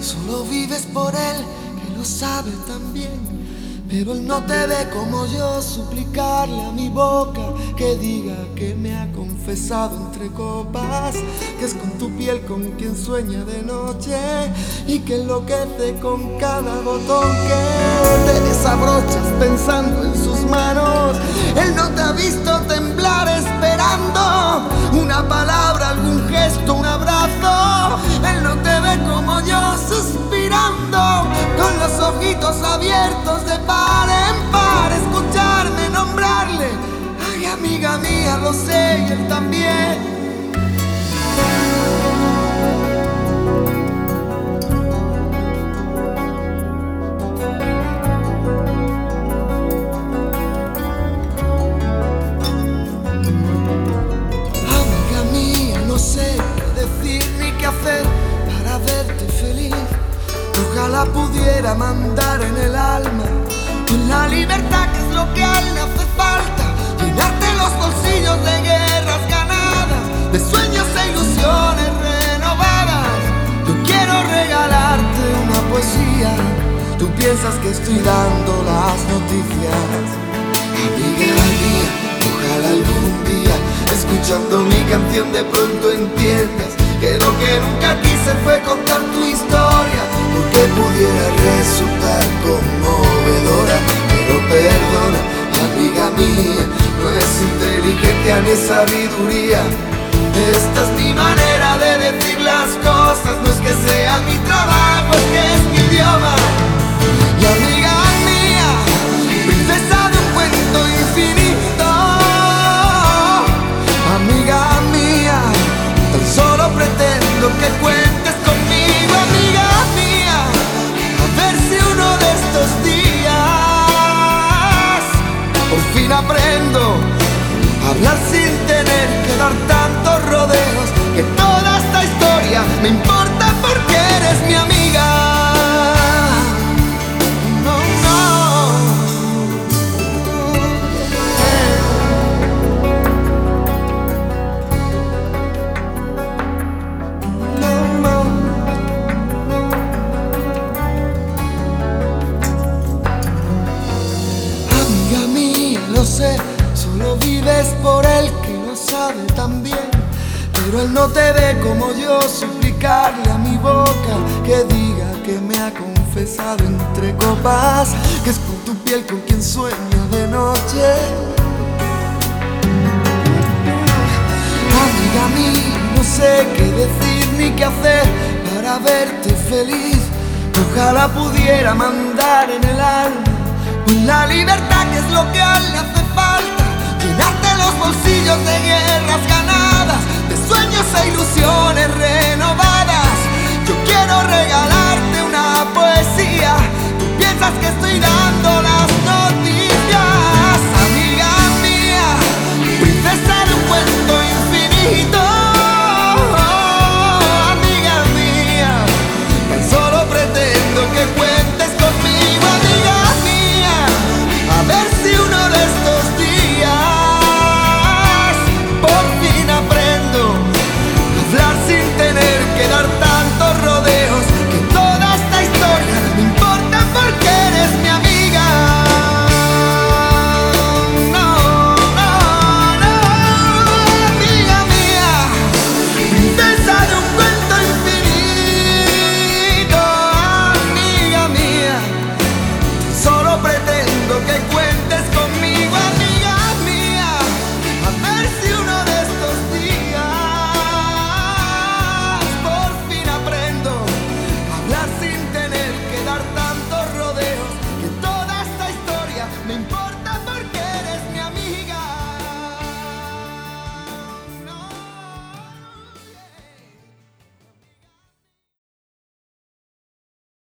solo vives por él, que lo sabe también. Pero él no te ve como yo, suplicarle a mi boca que diga que me ha confesado entre copas, que es con tu piel con quien sueña de noche y que enloquece con cada botón que te desabrochas pensando en sus manos. Él no te ha visto temblar esperando una palabra, algún gesto, un abrazo. Él no te ve como yo suspirando con los ojitos abiertos de par en par, escucharme nombrarle. Ay, amiga mía, lo sé y él también. Amiga mía, no sé qué decir ni qué hacer para verte feliz. Ojalá pudiera mandar en el alma la libertad, que es lo que a él le hace falta, llenarte los bolsillos de guerras ganadas, de sueños e ilusiones renovadas. Yo quiero regalarte una poesía, tú piensas que estoy dando las noticias. Amiga mía, ojalá algún día, escuchando mi canción, de pronto entiendas que lo que nunca quise fue contar tu historia, porque pudiera resultar conmovedora. Pero perdona, amiga mía, no es inteligencia ni sabiduría. Esta es mi manera de decir las cosas, no es que sea mi trabajo, es que es mi idioma. Y amiga mía, princesa de un cuento infinito, amiga mía, tan solo pretendo que cuentes conmigo, amiga mía, a ver si uno de estos días por fin aprendo a hablar sin tener que dar tantos rodeos, que toda esta historia me importa porque eres mi amiga. No, amiga mía, lo sé, solo vives por él, que lo sabe también. Pero él no te ve como yo, suplicarle a mi boca que diga que me ha confesado entre copas, que es con tu piel con quien sueña de noche. Amiga mía, no sé qué decir ni qué hacer para verte feliz. Ojalá pudiera mandar en el alma la libertad, que es lo que a él le hace falta, llenarte los bolsillos de guerras ganadas, de sueños e ilusiones renovadas. Yo quiero regalarte una poesía, tú piensas que estoy dando las noticias. Amiga mía, princesa de un cuento infinito, amiga mía, tan solo pretendo que cuentes conmigo, amiga mía, a ver si uno de estos días por fin aprendo a hablar sin tener que dar tantos rodeos, que toda esta historia me importa porque eres mi amiga. No, no, no, amiga mía, princesa de un cuento infinito, amiga mía, solo pretendo que cuentes conmigo, amiga mía, a ver si uno de estos días por fin aprendo a hablar sin tener que dar tantos rodeos, que toda esta historia me importa.